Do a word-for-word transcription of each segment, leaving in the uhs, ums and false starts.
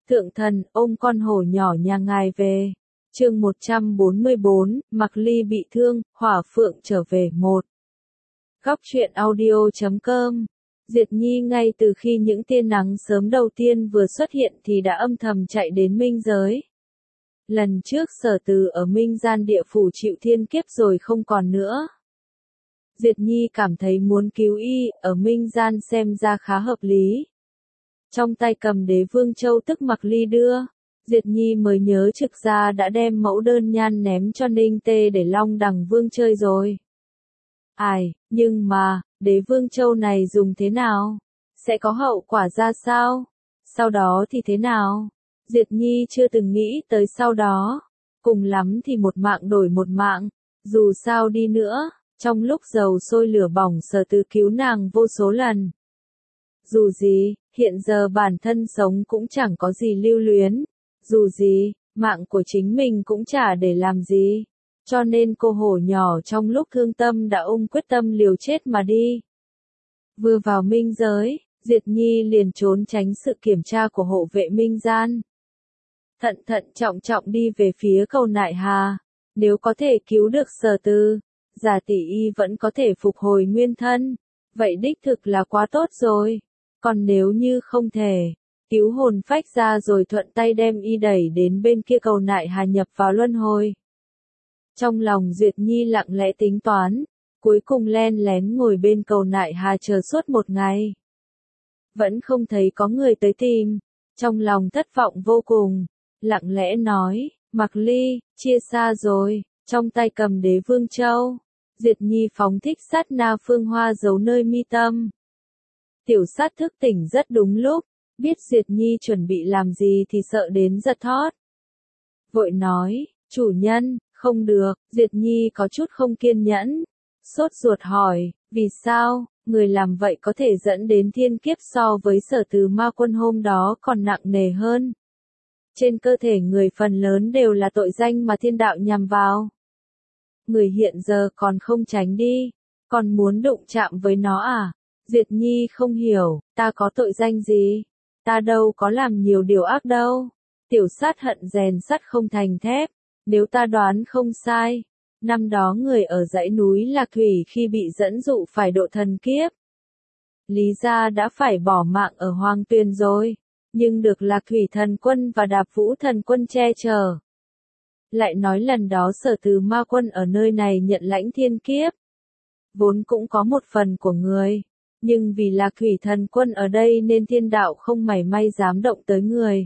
Thượng thần, ôm con hổ nhỏ nhà ngài về. Chương một trăm bốn mươi bốn, Mạc Ly bị thương, Hỏa Phượng trở về một. Góc truyện audio chấm com. Diệt Nhi ngay từ khi những tia nắng sớm đầu tiên vừa xuất hiện thì đã âm thầm chạy đến minh giới. Lần trước Sở Từ ở minh gian địa phủ chịu thiên kiếp rồi không còn nữa. Diệt Nhi cảm thấy muốn cứu y, ở minh gian xem ra khá hợp lý. Trong tay cầm Đế Vương Châu tức Mạc Ly đưa, Diệt Nhi mới nhớ trực gia đã đem mẫu đơn nhan ném cho Ninh Tê để Long Đằng Vương chơi rồi. Ai, nhưng mà, Đế Vương Châu này dùng thế nào? Sẽ có hậu quả ra sao? Sau đó thì thế nào? Diệt Nhi chưa từng nghĩ tới sau đó. Cùng lắm thì một mạng đổi một mạng. Dù sao đi nữa, trong lúc dầu sôi lửa bỏng Sở Từ cứu nàng vô số lần. Dù gì, hiện giờ bản thân sống cũng chẳng có gì lưu luyến. Dù gì, mạng của chính mình cũng chả để làm gì. Cho nên cô hổ nhỏ trong lúc thương tâm đã ung quyết tâm liều chết mà đi. Vừa vào minh giới, Diệt Nhi liền trốn tránh sự kiểm tra của hộ vệ minh gian. Thận thận trọng trọng đi về phía cầu Nại Hà. Nếu có thể cứu được Sở Từ, giả tỷ y vẫn có thể phục hồi nguyên thân. Vậy đích thực là quá tốt rồi. Còn nếu như không thể, cứu hồn phách ra rồi thuận tay đem y đẩy đến bên kia cầu Nại Hà nhập vào luân hồi. Trong lòng Duyệt Nhi lặng lẽ tính toán, cuối cùng len lén ngồi bên cầu Nại Hà chờ suốt một ngày. Vẫn không thấy có người tới tìm, trong lòng thất vọng vô cùng, lặng lẽ nói, Mạc Ly, chia xa rồi, trong tay cầm Đế Vương Châu. Duyệt Nhi phóng thích sát na phương hoa giấu nơi mi tâm. Tiểu sát thức tỉnh rất đúng lúc, biết Duyệt Nhi chuẩn bị làm gì thì sợ đến giật thót. Vội nói, chủ nhân, không được, Duyệt Nhi có chút không kiên nhẫn. Sốt ruột hỏi, vì sao, người làm vậy có thể dẫn đến thiên kiếp so với Sở Từ ma quân hôm đó còn nặng nề hơn. Trên cơ thể người phần lớn đều là tội danh mà thiên đạo nhằm vào. Người hiện giờ còn không tránh đi, còn muốn đụng chạm với nó à? Duyệt Nhi không hiểu, ta có tội danh gì? Ta đâu có làm nhiều điều ác đâu. Tiểu sát hận rèn sắt không thành thép. Nếu ta đoán không sai, năm đó người ở dãy núi Lạc Thủy khi bị dẫn dụ phải độ thần kiếp. Lý gia đã phải bỏ mạng ở Hoang Tuyền rồi, nhưng được Lạc Thủy thần quân và Đạp Vũ thần quân che chở. Lại nói lần đó Sở Từ ma quân ở nơi này nhận lãnh thiên kiếp. Vốn cũng có một phần của người. Nhưng vì Lạc Thủy thần quân ở đây nên thiên đạo không mảy may dám động tới người.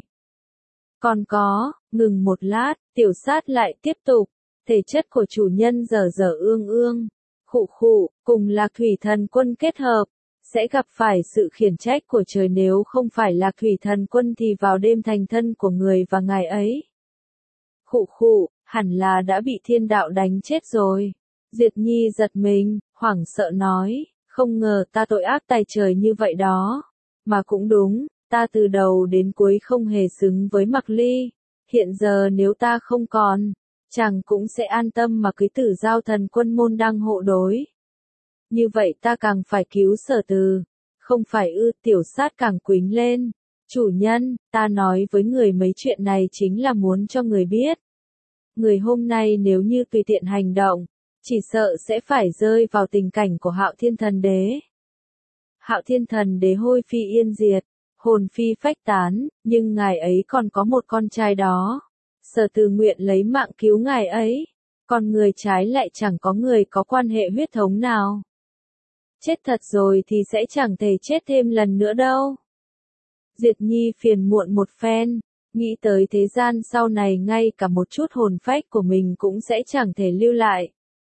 Còn có, ngừng một lát, tiểu sát lại tiếp tục, thể chất của chủ nhân dở dở ương ương, khụ khụ, cùng Lạc Thủy thần quân kết hợp, sẽ gặp phải sự khiển trách của trời nếu không phải Lạc Thủy thần quân thì vào đêm thành thân của người và ngài ấy. Khụ khụ, hẳn là đã bị thiên đạo đánh chết rồi. Diệt Nhi giật mình, hoảng sợ nói. Không ngờ ta tội ác tày trời như vậy đó. Mà cũng đúng, ta từ đầu đến cuối không hề xứng với Mạc Ly. Hiện giờ nếu ta không còn, chàng cũng sẽ an tâm mà cưới Tử Giao thần quân môn đăng hộ đối. Như vậy ta càng phải cứu Sở Từ. Không phải ư? Tiểu sát càng quính lên. Chủ nhân, ta nói với người mấy chuyện này chính là muốn cho người biết. Người hôm nay nếu như tùy tiện hành động, chỉ sợ sẽ phải rơi vào tình cảnh của Hạo Thiên Thần Đế. Hạo Thiên Thần Đế hôi phi yên diệt, hồn phi phách tán, nhưng ngài ấy còn có một con trai đó. Sở Từ nguyện lấy mạng cứu ngài ấy, còn người trái lại chẳng có người có quan hệ huyết thống nào. Chết thật rồi thì sẽ chẳng thể chết thêm lần nữa đâu. Diệt Nhi phiền muộn một phen, nghĩ tới thế gian sau này ngay cả một chút hồn phách của mình cũng sẽ chẳng thể lưu lại.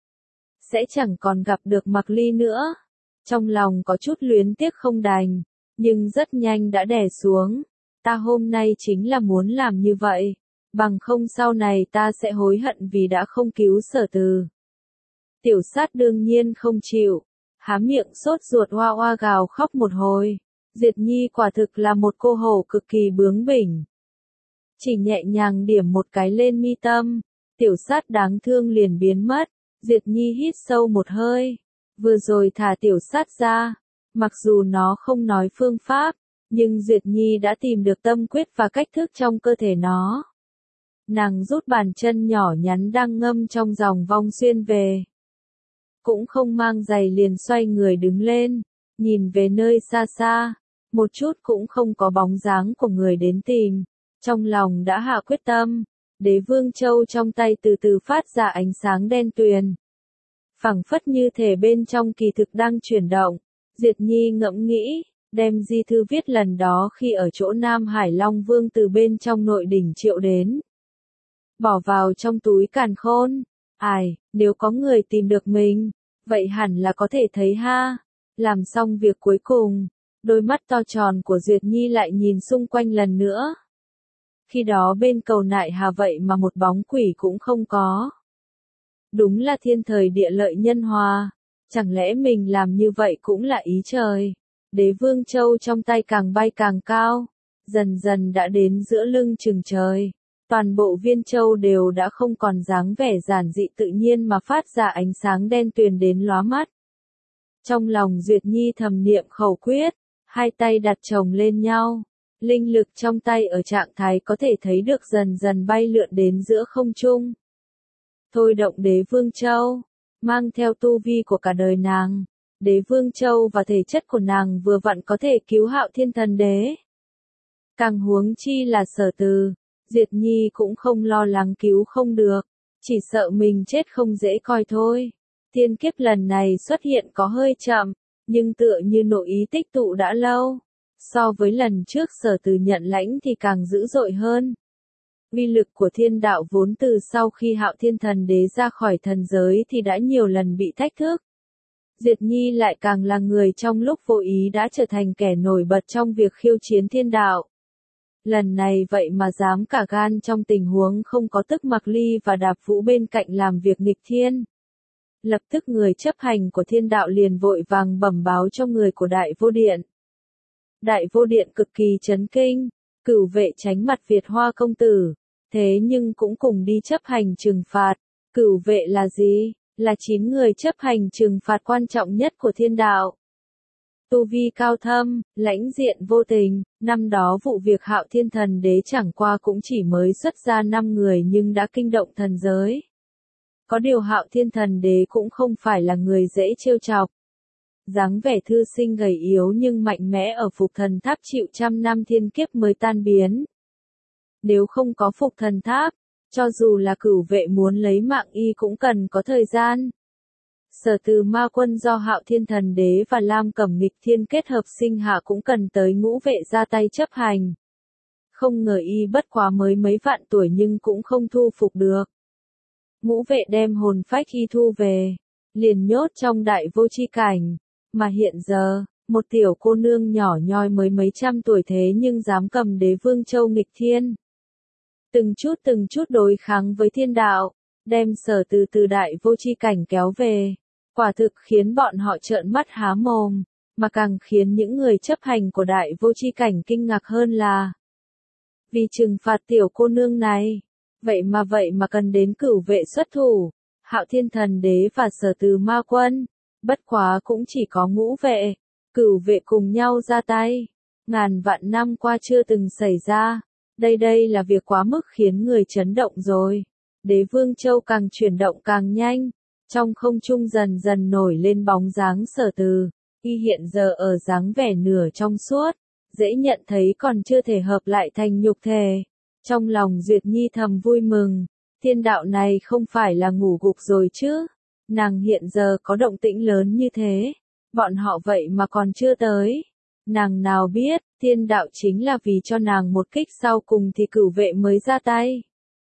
Sẽ chẳng còn gặp được Mạc Ly nữa. Trong lòng có chút luyến tiếc không đành, nhưng rất nhanh đã đè xuống. Ta hôm nay chính là muốn làm như vậy, bằng không sau này ta sẽ hối hận vì đã không cứu Sở Từ. Tiểu sát đương nhiên không chịu, há miệng sốt ruột oa oa gào khóc một hồi. Diệt Nhi quả thực là một cô hổ cực kỳ bướng bỉnh. Chỉ nhẹ nhàng điểm một cái lên mi tâm, tiểu sát đáng thương liền biến mất. Diệt Nhi hít sâu một hơi, vừa rồi thả tiểu sát ra, mặc dù nó không nói phương pháp, Nhưng Duyệt Nhi đã tìm được tâm quyết và cách thức trong cơ thể nó. Nàng rút bàn chân nhỏ nhắn đang ngâm trong dòng vong xuyên về. Cũng không mang giày liền xoay người đứng lên, nhìn về nơi xa xa, một chút cũng không có bóng dáng của người đến tìm. Trong lòng đã hạ quyết tâm, Đế Vương Châu trong tay từ từ phát ra ánh sáng đen tuyền. Phảng phất như thể bên trong kỳ thực đang chuyển động. Diệt Nhi ngẫm nghĩ, đem di thư viết lần đó khi ở chỗ Nam Hải Long Vương từ bên trong nội đỉnh triệu đến. Bỏ vào trong túi càn khôn. Ai, nếu có người tìm được mình, vậy hẳn là có thể thấy ha. Làm xong việc cuối cùng, đôi mắt to tròn của Duyệt Nhi lại nhìn xung quanh lần nữa. Khi đó bên cầu Nại Hà vậy mà một bóng quỷ cũng không có. Đúng là thiên thời địa lợi nhân hòa, chẳng lẽ mình làm như vậy cũng là ý trời. Đế Vương Châu trong tay càng bay càng cao, dần dần đã đến giữa lưng chừng trời. Toàn bộ viên châu đều đã không còn dáng vẻ giản dị tự nhiên mà phát ra ánh sáng đen tuyền đến lóa mắt. Trong lòng Duyệt Nhi thầm niệm khẩu quyết, hai tay đặt chồng lên nhau, linh lực trong tay ở trạng thái có thể thấy được dần dần bay lượn đến giữa không trung. Thôi động Đế Vương Châu, mang theo tu vi của cả đời nàng, Đế Vương Châu và thể chất của nàng vừa vặn có thể cứu Hạo Thiên Thần Đế. Càng huống chi là Sở Từ, Diệt Nhi cũng không lo lắng cứu không được, chỉ sợ mình chết không dễ coi thôi. Thiên kiếp lần này xuất hiện có hơi chậm, nhưng tựa như nội ý tích tụ đã lâu. So với lần trước Sở Từ nhận lãnh thì càng dữ dội hơn. Uy lực của thiên đạo vốn từ sau khi Hạo Thiên Thần Đế ra khỏi thần giới thì đã nhiều lần bị thách thức. Diệt Nhi lại càng là người trong lúc vô ý đã trở thành kẻ nổi bật trong việc khiêu chiến thiên đạo. Lần này vậy mà dám cả gan trong tình huống không có Tức Mặc Ly và Đạp Vũ bên cạnh làm việc nghịch thiên. Lập tức người chấp hành của thiên đạo liền vội vàng bẩm báo cho người của Đại Vô Điện. Đại Vô Điện cực kỳ chấn kinh, Cửu Vệ tránh mặt Việt Hoa công tử, thế nhưng cũng cùng đi chấp hành trừng phạt. Cửu Vệ là gì? Là chín người chấp hành trừng phạt quan trọng nhất của thiên đạo. Tu vi cao thâm, lãnh diện vô tình, năm đó vụ việc Hạo Thiên Thần Đế chẳng qua cũng chỉ mới xuất ra năm người nhưng đã kinh động thần giới. Có điều Hạo Thiên Thần Đế cũng không phải là người dễ trêu chọc. Dáng vẻ thư sinh gầy yếu nhưng mạnh mẽ ở Phục Thần Tháp chịu trăm năm thiên kiếp mới tan biến. Nếu không có Phục Thần Tháp, cho dù là Cửu Vệ muốn lấy mạng y cũng cần có thời gian. Sở Từ Ma Quân do Hạo Thiên Thần Đế và Lam Cẩm nghịch thiên kết hợp sinh hạ cũng cần tới Ngũ Vệ ra tay chấp hành. Không ngờ y bất quá mới mấy vạn tuổi nhưng cũng không thu phục được. Ngũ Vệ đem hồn phách y thu về, liền nhốt trong Đại Vô Chi Cảnh, mà hiện giờ, một tiểu cô nương nhỏ nhoi mới mấy trăm tuổi thế nhưng dám cầm Đế Vương Châu nghịch thiên. Từng chút từng chút đối kháng với thiên đạo, đem Sở Từ từ Đại Vô Chi Cảnh kéo về. Quả thực khiến bọn họ trợn mắt há mồm, mà càng khiến những người chấp hành của Đại Vô Chi Cảnh kinh ngạc hơn là vì trừng phạt tiểu cô nương này, vậy mà vậy mà cần đến Cửu Vệ xuất thủ, Hạo Thiên Thần Đế và Sở Từ Ma Quân, bất quá cũng chỉ có Ngũ Vệ, Cửu Vệ cùng nhau ra tay, ngàn vạn năm qua chưa từng xảy ra, đây đây là việc quá mức khiến người chấn động rồi. Đế Vương Châu càng chuyển động càng nhanh. Trong không trung dần dần nổi lên bóng dáng Sở Từ, y hiện giờ ở dáng vẻ nửa trong suốt, dễ nhận thấy còn chưa thể hợp lại thành nhục thể. Trong lòng Duyệt Nhi thầm vui mừng, thiên đạo này không phải là ngủ gục rồi chứ, nàng hiện giờ có động tĩnh lớn như thế, bọn họ vậy mà còn chưa tới. Nàng nào biết, thiên đạo chính là vì cho nàng một kích sau cùng thì Cửu Vệ mới ra tay.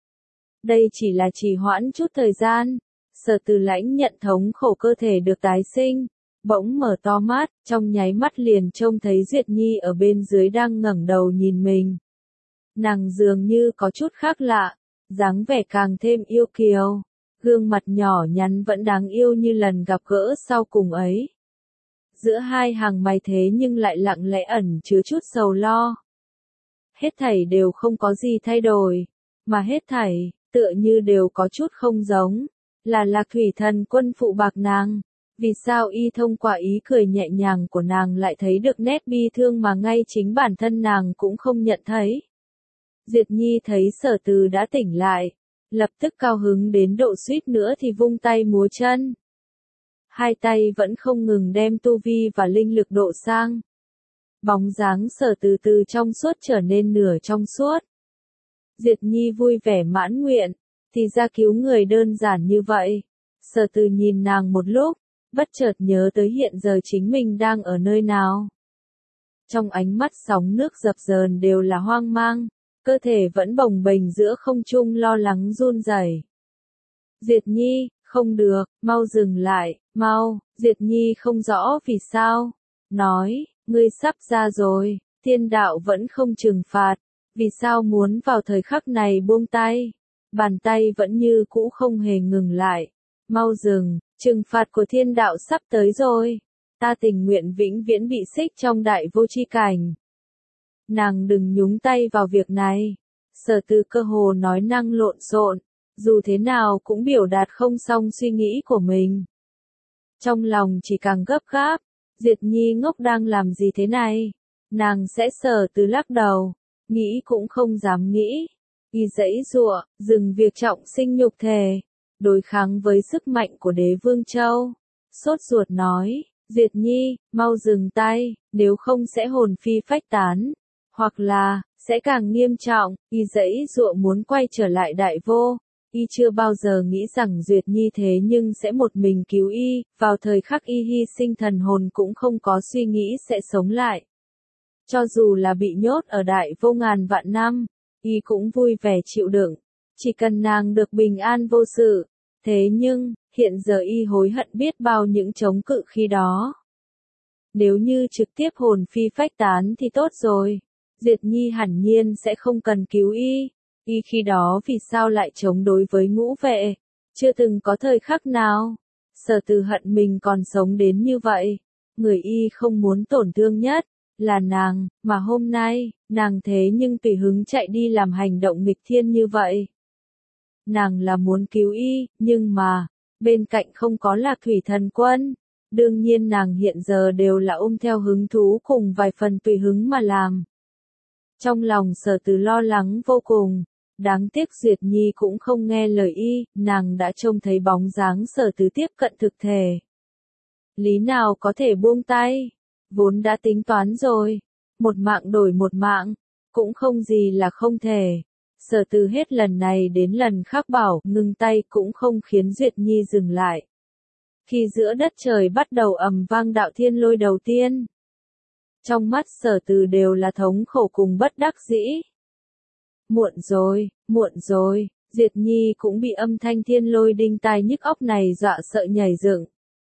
Đây chỉ là trì hoãn chút thời gian. Sở Từ lãnh nhận thống khổ cơ thể được tái sinh, bỗng mở to mắt, trong nháy mắt liền trông thấy Duyệt Nhi ở bên dưới đang ngẩng đầu nhìn mình. Nàng dường như có chút khác lạ, dáng vẻ càng thêm yêu kiều, gương mặt nhỏ nhắn vẫn đáng yêu như lần gặp gỡ sau cùng ấy. Giữa hai hàng mày thế nhưng lại lặng lẽ ẩn chứa chút sầu lo. Hết thảy đều không có gì thay đổi, mà hết thảy, tựa như đều có chút không giống. Là Lạc Thủy Thần Quân phụ bạc nàng, Vì sao y thông qua ý cười nhẹ nhàng của nàng lại thấy được nét bi thương mà ngay chính bản thân nàng cũng không nhận thấy. Diệp Nhi thấy Sở Từ đã tỉnh lại, lập tức cao hứng đến độ suýt nữa thì vung tay múa chân. Hai tay vẫn không ngừng đem tu vi và linh lực độ sang. Bóng dáng Sở Từ từ trong suốt trở nên nửa trong suốt. Diệp Nhi vui vẻ mãn nguyện, thì ra cứu người đơn giản như vậy. Sở Từ nhìn nàng một lúc, bất chợt nhớ tới hiện giờ chính mình đang ở nơi nào. Trong ánh mắt sóng nước dập dờn đều là hoang mang, cơ thể vẫn bồng bềnh giữa không trung lo lắng run rẩy. Diệp Nhi, không được, mau dừng lại, mau. Diệp Nhi không rõ vì sao, nói, ngươi sắp ra rồi, thiên đạo vẫn không trừng phạt, vì sao muốn vào thời khắc này buông tay. Bàn tay vẫn như cũ không hề ngừng lại, mau dừng, trừng phạt của thiên đạo sắp tới rồi, ta tình nguyện vĩnh viễn bị xích trong đại vô tri cảnh. Nàng đừng nhúng tay vào việc này. Sở Từ cơ hồ nói năng lộn xộn, dù thế nào cũng biểu đạt không xong suy nghĩ của mình. Trong lòng chỉ càng gấp gáp, Diệp Nhi ngốc đang làm gì thế này? Nàng sẽ Sở Từ lắc đầu, nghĩ cũng không dám nghĩ. Y giãy giụa, dừng việc trọng sinh nhục thể, đối kháng với sức mạnh của Đế Vương Châu. Sốt ruột nói, Diệp Nhi, mau dừng tay, nếu không sẽ hồn phi phách tán, hoặc là, sẽ càng nghiêm trọng. Y giãy giụa muốn quay trở lại đại vô. Y chưa bao giờ nghĩ rằng Duyệt Nhi thế nhưng sẽ một mình cứu y, vào thời khắc y hy sinh thần hồn cũng không có suy nghĩ sẽ sống lại. Cho dù là bị nhốt ở đại vô ngàn vạn năm, y cũng vui vẻ chịu đựng, chỉ cần nàng được bình an vô sự. Thế nhưng, hiện giờ y hối hận biết bao những chống cự khi đó. Nếu như trực tiếp hồn phi phách tán thì tốt rồi, Diệp Nhi hẳn nhiên sẽ không cần cứu y. Y khi đó vì sao lại chống đối với ngũ vệ? Chưa từng có thời khắc nào. Sở Từ hận mình còn sống đến như vậy. Người y không muốn tổn thương nhất là nàng, mà hôm nay, nàng thế nhưng tùy hứng chạy đi làm hành động nghịch thiên như vậy. Nàng là muốn cứu y, nhưng mà, bên cạnh không có Lạc Thủy Thần Quân. Đương nhiên nàng hiện giờ đều là ôm theo hứng thú cùng vài phần tùy hứng mà làm. Trong lòng Sở Từ lo lắng vô cùng. Đáng tiếc Duyệt Nhi cũng không nghe lời y, nàng đã trông thấy bóng dáng Sở Từ tiếp cận thực thể. Lý nào có thể buông tay, vốn đã tính toán rồi, một mạng đổi một mạng, cũng không gì là không thể. Sở Từ hết lần này đến lần khác bảo ngừng tay cũng không khiến Duyệt Nhi dừng lại. Khi giữa đất trời bắt đầu ầm vang đạo thiên lôi đầu tiên, trong mắt Sở Từ đều là thống khổ cùng bất đắc dĩ. Muộn rồi, muộn rồi, Diệp Nhi cũng bị âm thanh thiên lôi đinh tai nhức óc này dọa sợ nhảy dựng.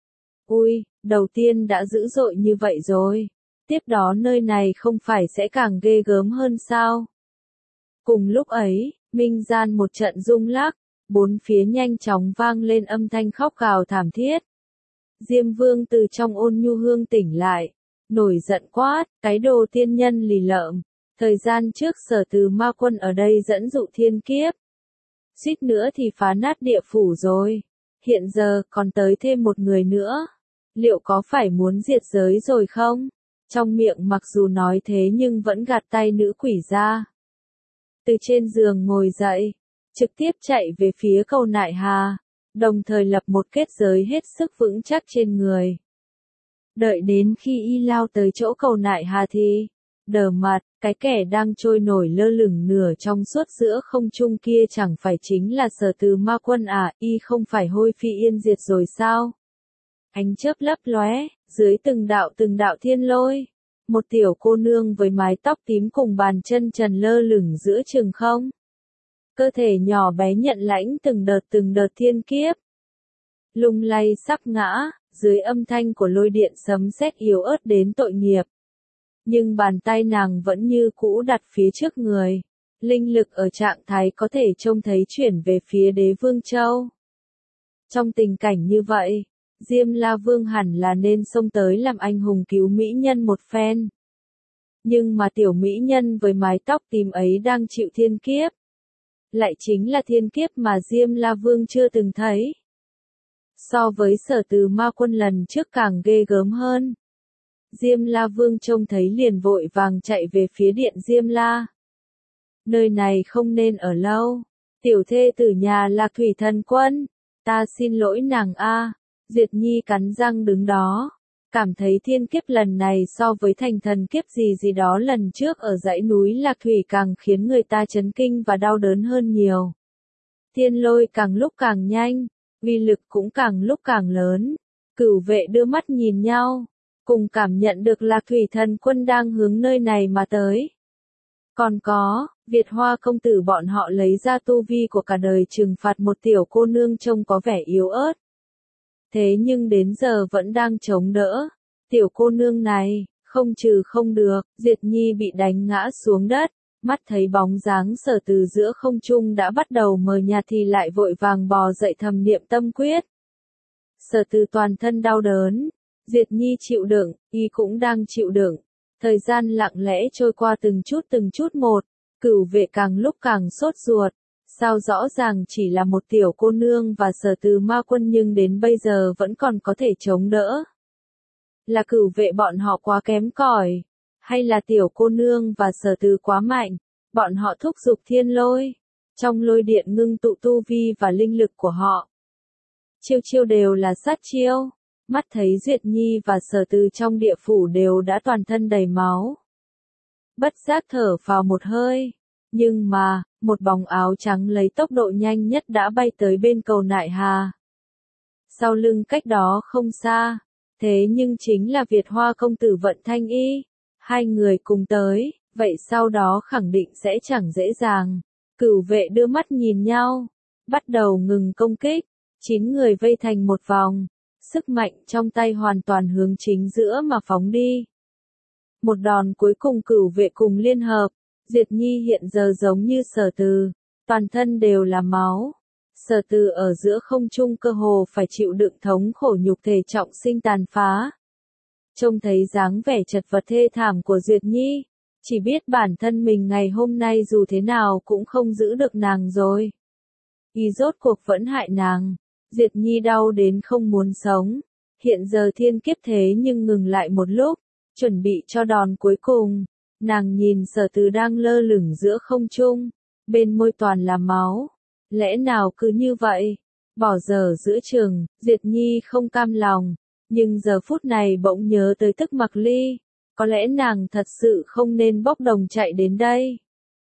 Ui, đầu tiên đã dữ dội như vậy rồi, tiếp đó nơi này không phải sẽ càng ghê gớm hơn sao? Cùng lúc ấy, minh gian một trận rung lắc, bốn phía nhanh chóng vang lên âm thanh khóc gào thảm thiết. Diêm Vương từ trong ôn nhu hương tỉnh lại, nổi giận quát, cái đồ tiên nhân lì lợm. Thời gian trước Sở Từ ma quân ở đây dẫn dụ thiên kiếp. Suýt nữa thì phá nát địa phủ rồi. Hiện giờ còn tới thêm một người nữa. Liệu có phải muốn diệt giới rồi không? Trong miệng mặc dù nói thế nhưng vẫn gạt tay nữ quỷ ra. Từ trên giường ngồi dậy, trực tiếp chạy về phía Cầu Nại Hà, đồng thời lập một kết giới hết sức vững chắc trên người. Đợi đến khi y lao tới chỗ Cầu Nại Hà thì đờ mặt, cái kẻ đang trôi nổi lơ lửng nửa trong suốt giữa không trung kia chẳng phải chính là Sở Từ ma quân à, y không phải hôi phi yên diệt rồi sao? Ánh chớp lấp lóe, dưới từng đạo từng đạo thiên lôi, một tiểu cô nương với mái tóc tím cùng bàn chân trần lơ lửng giữa trường không. Cơ thể nhỏ bé nhận lãnh từng đợt từng đợt thiên kiếp. Lung lay sắp ngã, dưới âm thanh của lôi điện sấm sét yếu ớt đến tội nghiệp. Nhưng bàn tay nàng vẫn như cũ đặt phía trước người. Linh lực ở trạng thái có thể trông thấy chuyển về phía Đế Vương Châu. Trong tình cảnh như vậy, Diêm La Vương hẳn là nên xông tới làm anh hùng cứu mỹ nhân một phen. Nhưng mà tiểu mỹ nhân với mái tóc tím ấy đang chịu thiên kiếp. Lại chính là thiên kiếp mà Diêm La Vương chưa từng thấy. So với Sở Từ Ma Quân lần trước càng ghê gớm hơn. Diêm La Vương trông thấy liền vội vàng chạy về phía điện Diêm La. Nơi này không nên ở lâu. Tiểu thê tử nhà Lạc Thủy Thần Quân. Ta xin lỗi nàng a. Diệt Nhi cắn răng đứng đó. Cảm thấy thiên kiếp lần này so với thành thần kiếp gì gì đó lần trước ở dãy núi Lạc Thủy càng khiến người ta chấn kinh và đau đớn hơn nhiều. Thiên lôi càng lúc càng nhanh, uy lực cũng càng lúc càng lớn. Cửu vệ đưa mắt nhìn nhau, cùng cảm nhận được Lạc Thủy Thần Quân đang hướng nơi này mà tới. Còn có, Việt Hoa công tử bọn họ lấy ra tu vi của cả đời trừng phạt một tiểu cô nương trông có vẻ yếu ớt. Thế nhưng đến giờ vẫn đang chống đỡ. Tiểu cô nương này, không trừ không được, Diệt Nhi bị đánh ngã xuống đất, mắt thấy bóng dáng Sở Từ giữa không trung đã bắt đầu mờ nhạt thì lại vội vàng bò dậy thầm niệm tâm quyết. Sở Từ toàn thân đau đớn, Diệt Nhi chịu đựng, y cũng đang chịu đựng. Thời gian lặng lẽ trôi qua từng chút từng chút một, Cửu vệ càng lúc càng sốt ruột. Sao rõ ràng chỉ là một tiểu cô nương và Sở Từ Ma Quân nhưng đến bây giờ vẫn còn có thể chống đỡ. Là Cửu vệ bọn họ quá kém cỏi, hay là tiểu cô nương và Sở Từ quá mạnh, bọn họ thúc giục thiên lôi, trong lôi điện ngưng tụ tu vi và linh lực của họ. Chiêu chiêu đều là sát chiêu, mắt thấy Duyệt Nhi và Sở Từ trong địa phủ đều đã toàn thân đầy máu. Bất giác thở vào một hơi. Nhưng mà, một bóng áo trắng lấy tốc độ nhanh nhất đã bay tới bên cầu Nại Hà. Sau lưng cách đó không xa, thế nhưng chính là Việt Hoa công tử Vận Thanh Y. Hai người cùng tới, vậy sau đó khẳng định sẽ chẳng dễ dàng. Cửu vệ đưa mắt nhìn nhau, bắt đầu ngừng công kích. Chín người vây thành một vòng, sức mạnh trong tay hoàn toàn hướng chính giữa mà phóng đi. Một đòn cuối cùng Cửu vệ cùng liên hợp. Diệt Nhi hiện giờ giống như Sở Từ, toàn thân đều là máu. Sở Từ ở giữa không trung cơ hồ phải chịu đựng thống khổ nhục thể trọng sinh tàn phá. Trông thấy dáng vẻ chật vật thê thảm của Duyệt Nhi, chỉ biết bản thân mình ngày hôm nay dù thế nào cũng không giữ được nàng rồi. Y rốt cuộc vẫn hại nàng. Duyệt Nhi đau đến không muốn sống. Hiện giờ thiên kiếp thế nhưng ngừng lại một lúc, chuẩn bị cho đòn cuối cùng. Nàng nhìn Sở Từ đang lơ lửng giữa không trung, bên môi toàn là máu. Lẽ nào cứ như vậy, bỏ dở giữa chừng, Diệt Nhi không cam lòng, nhưng giờ phút này bỗng nhớ tới Tức Mặc Ly, có lẽ nàng thật sự không nên bốc đồng chạy đến đây.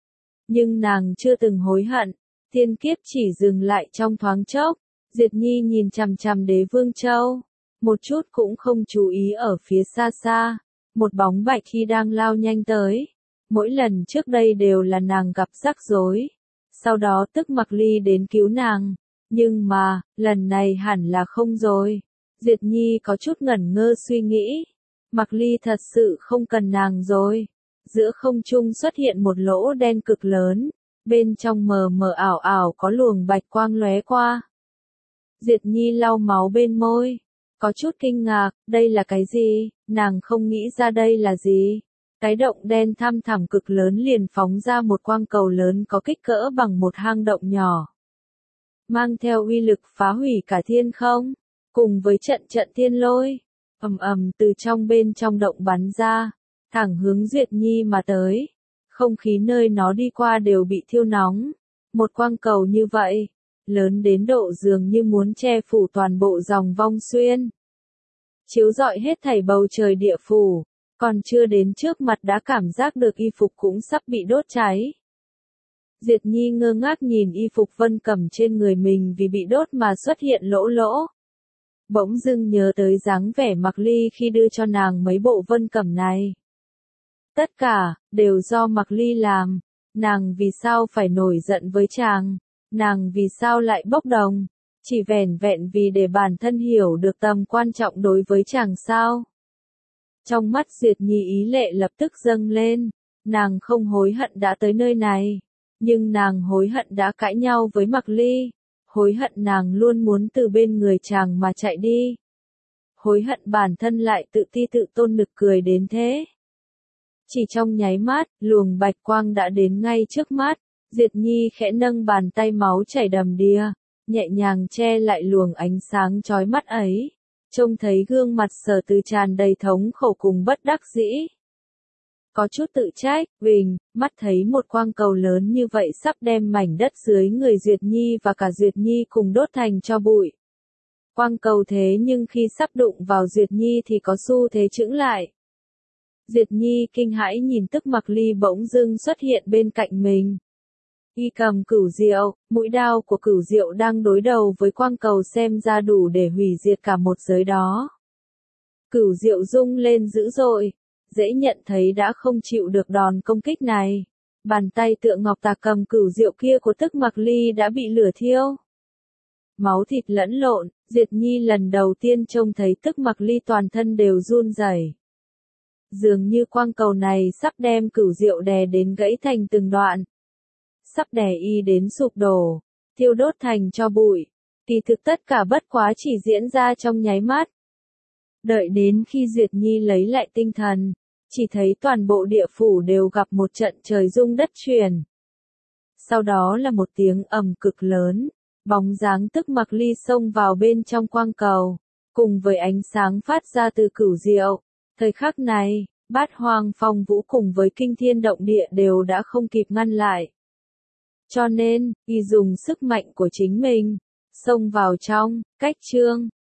Nhưng nàng chưa từng hối hận, thiên kiếp chỉ dừng lại trong thoáng chốc. Diệt Nhi nhìn chằm chằm Đế Vương Châu, một chút cũng không chú ý ở phía xa xa. Một bóng bạch khi đang lao nhanh tới. Mỗi lần trước đây đều là nàng gặp rắc rối. Sau đó Tức Mặc Ly đến cứu nàng. Nhưng mà, lần này hẳn là không rồi. Diệt Nhi có chút ngẩn ngơ suy nghĩ. Mặc Ly thật sự không cần nàng rồi. Giữa không trung xuất hiện một lỗ đen cực lớn. Bên trong mờ mờ ảo ảo có luồng bạch quang lóe qua. Diệt Nhi lau máu bên môi. Có chút kinh ngạc, đây là cái gì? Nàng không nghĩ ra đây là gì. Cái động đen thăm thẳm cực lớn liền phóng ra một quang cầu lớn có kích cỡ bằng một hang động nhỏ. Mang theo uy lực phá hủy cả thiên không, cùng với trận trận thiên lôi, ầm ầm từ trong bên trong động bắn ra, thẳng hướng Duyệt Nhi mà tới. Không khí nơi nó đi qua đều bị thiêu nóng. Một quang cầu như vậy, lớn đến độ dường như muốn che phủ toàn bộ dòng Vong Xuyên. Chiếu rọi hết thảy bầu trời địa phủ, còn chưa đến trước mặt đã cảm giác được y phục cũng sắp bị đốt cháy. Diệt Nhi ngơ ngác nhìn y phục Vân Cẩm trên người mình vì bị đốt mà xuất hiện lỗ lỗ. Bỗng dưng nhớ tới dáng vẻ Mặc Ly khi đưa cho nàng mấy bộ Vân Cẩm này. Tất cả, đều do Mặc Ly làm. Nàng vì sao phải nổi giận với chàng? Nàng vì sao lại bốc đồng? Chỉ vẻn vẹn vì để bản thân hiểu được tầm quan trọng đối với chàng sao? Trong mắt Duyệt Nhi ý lệ lập tức dâng lên. Nàng không hối hận đã tới nơi này. Nhưng nàng hối hận đã cãi nhau với Mặc Ly. Hối hận nàng luôn muốn từ bên người chàng mà chạy đi. Hối hận bản thân lại tự ti tự tôn nực cười đến thế. Chỉ trong nháy mắt, luồng bạch quang đã đến ngay trước mắt. Diệt Nhi khẽ nâng bàn tay máu chảy đầm đìa. nhẹ nhàng che lại luồng ánh sáng chói mắt ấy, trông thấy gương mặt Sở Từ tràn đầy thống khổ cùng bất đắc dĩ. Có chút tự trách, Huỳnh, mắt thấy một quang cầu lớn như vậy sắp đem mảnh đất dưới người Duyệt Nhi và cả Duyệt Nhi cùng đốt thành tro bụi. Quang cầu thế nhưng khi sắp đụng vào Duyệt Nhi thì có xu thế chững lại. Duyệt Nhi kinh hãi nhìn Tức Mặc Ly bỗng dưng xuất hiện bên cạnh mình. Y cầm cửu diệu, mũi đao của cửu diệu đang đối đầu với quang cầu xem ra đủ để hủy diệt cả một giới đó. Cửu diệu rung lên dữ dội, dễ nhận thấy đã không chịu được đòn công kích này. Bàn tay tượng ngọc tà cầm cửu diệu kia của Tức Mặc Ly đã bị lửa thiêu. Máu thịt lẫn lộn, Duyệt Nhi lần đầu tiên trông thấy Tức Mặc Ly toàn thân đều run rẩy. Dường như quang cầu này sắp đem cửu diệu đè đến gãy thành từng đoạn. Sắp đè y đến sụp đổ, thiêu đốt thành tro bụi. Kỳ thực tất cả bất quá chỉ diễn ra trong nháy mắt. Đợi đến khi Duyệt Nhi lấy lại tinh thần, chỉ thấy toàn bộ địa phủ đều gặp một trận trời rung đất chuyển. Sau đó là một tiếng ầm cực lớn, bóng dáng Tức Mặc Ly xông vào bên trong quang cầu, cùng với ánh sáng phát ra từ cửu diệu. Thời khắc này, Bát Hoang Phong Vũ cùng với kinh thiên động địa đều đã không kịp ngăn lại. Cho nên, y dùng sức mạnh của chính mình, xông vào trong, cách chương.